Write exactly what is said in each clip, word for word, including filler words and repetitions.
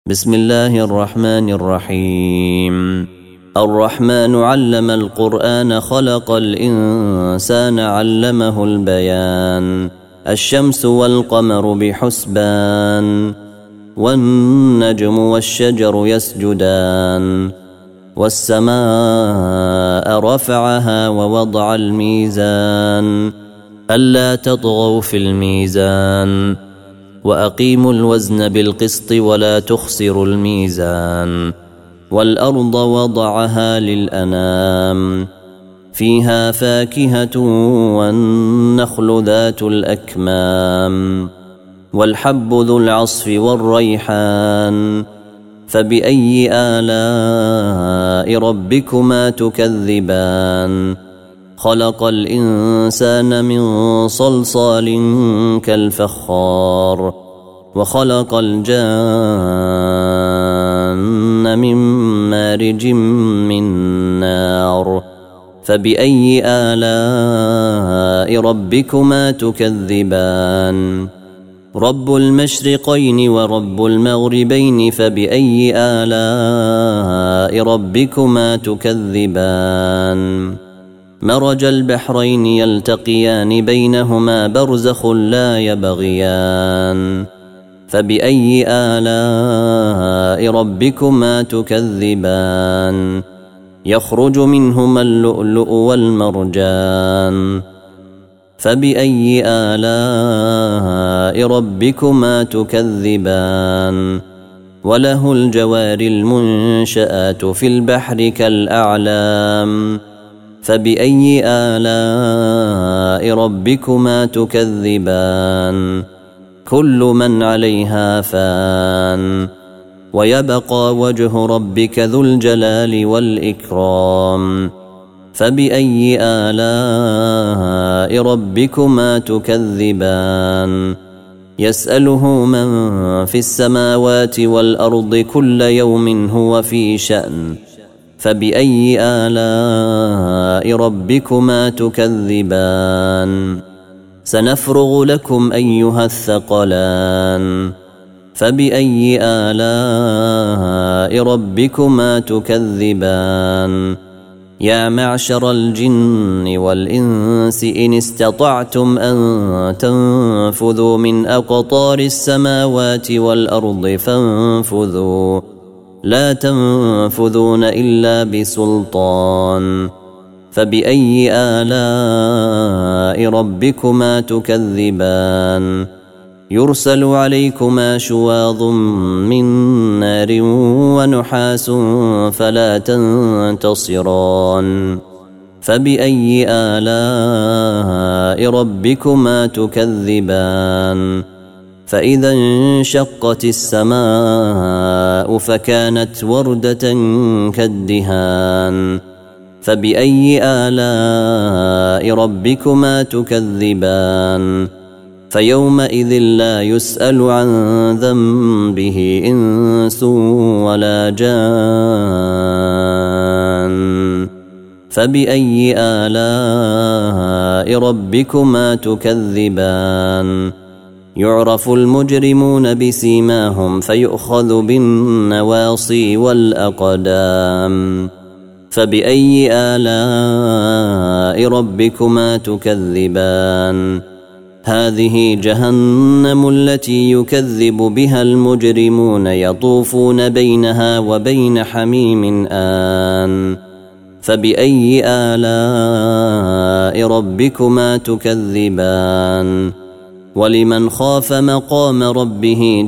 بسم الله الرحمن الرحيم. الرحمن علم القرآن خلق الإنسان علمه البيان. الشمس والقمر بحسبان والنجم والشجر يسجدان والسماء رفعها ووضع الميزان ألا تطغوا في الميزان وأقيموا الوزن بالقسط ولا تخسروا الميزان. والأرض وضعها للأنام فيها فاكهة والنخل ذات الأكمام والحب ذو العصف والريحان فبأي آلاء ربكما تكذبان. خلق الإنسان من صلصال كالفخار وخلق الجان من مارج من نار فبأي آلاء ربكما تكذبان. رب المشرقين ورب المغربين فبأي آلاء ربكما تكذبان. مرج البحرين يلتقيان بينهما برزخ لا يبغيان فبأي آلاء ربكما تكذبان. يخرج منهما اللؤلؤ والمرجان فبأي آلاء ربكما تكذبان. وله الجوار المنشآت في البحر كالأعلام فبأي آلاء ربكما تكذبان. كل من عليها فان ويبقى وجه ربك ذو الجلال والإكرام فبأي آلاء ربكما تكذبان. يسأله من في السماوات والأرض كل يوم هو في شأن فبأي آلاء ربكما تكذبان. سنفرغ لكم أيها الثقلان فبأي آلاء ربكما تكذبان. يا معشر الجن والإنس إن استطعتم أن تنفذوا من أقطار السماوات والأرض فانفذوا لا تنفذون إلا بسلطان فبأي آلاء ربكما تكذبان. يرسل عليكما شواظ من نار ونحاس فلا تنتصران فبأي آلاء ربكما تكذبان. فإذا انشقت السماء فكانت وردة كالدهان فبأي آلاء ربكما تكذبان. فيومئذ لا يسأل عن ذنبه إنس ولا جان فبأي آلاء ربكما تكذبان. يعرف المجرمون بسيماهم فيؤخذ بالنواصي والأقدام فبأي آلاء ربكما تكذبان. هذه جهنم التي يكذب بها المجرمون يطوفون بينها وبين حميم آن فبأي آلاء ربكما تكذبان. ولمن خاف مقام ربه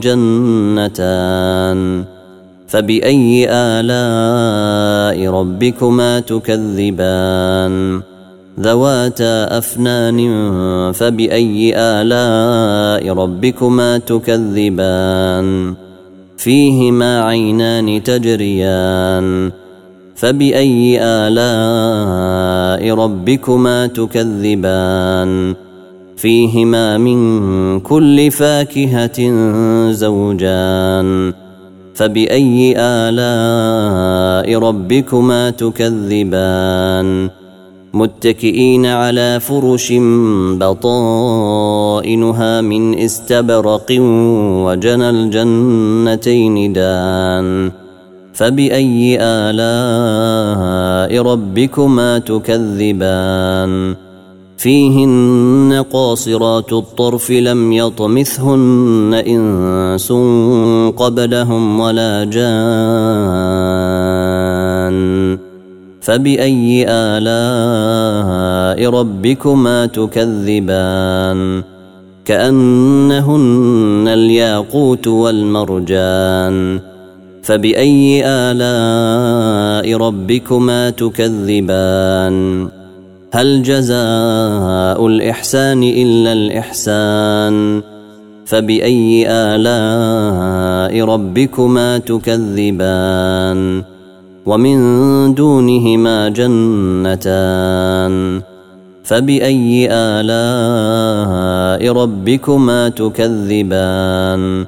جنتان فبأي آلاء ربكما تكذبان. ذواتا أفنان فبأي آلاء ربكما تكذبان. فيهما عينان تجريان فبأي آلاء ربكما تكذبان. فيهما من كل فاكهة زوجان فبأي آلاء ربكما تكذبان. متكئين على فرش بطائنها من استبرق وجنى الجنتين دان فبأي آلاء ربكما تكذبان فيهن قاصرات الطرف لم يطمثهن إنس قبلهم ولا جان فبأي آلاء ربكما تكذبان كأنهن الياقوت والمرجان فبأي آلاء ربكما تكذبان هل جزاء الإحسان إلا الإحسان فبأي آلاء ربكما تكذبان ومن دونهما جنتان فبأي آلاء ربكما تكذبان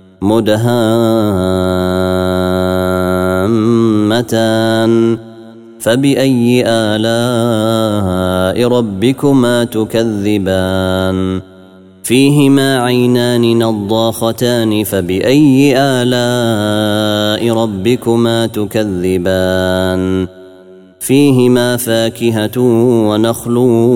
مدهامتان فبأي آلاء ربكما تكذبان فيهما عينان نضاختان فبأي آلاء ربكما تكذبان فيهما فاكهة ونخل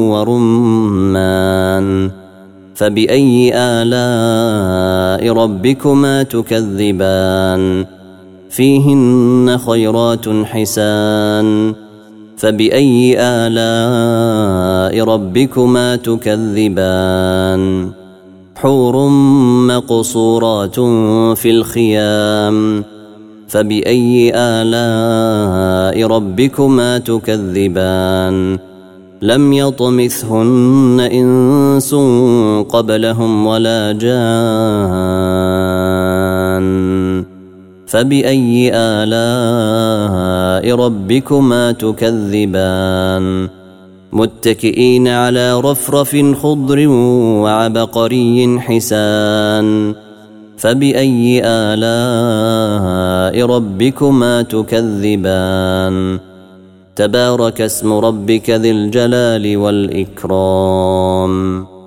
ورمان فبأي آلاء ربكما تكذبان فيهن خيرات حسان فبأي آلاء ربكما تكذبان حور مقصورات في الخيام فبأي آلاء ربكما تكذبان لم يطمثهن إنس قبلهم ولا جان فبأي آلاء ربكما تكذبان متكئين على رفرف خضر وعبقري حسان فبأي آلاء ربكما تكذبان تبارك اسم ربك ذي الجلال والإكرام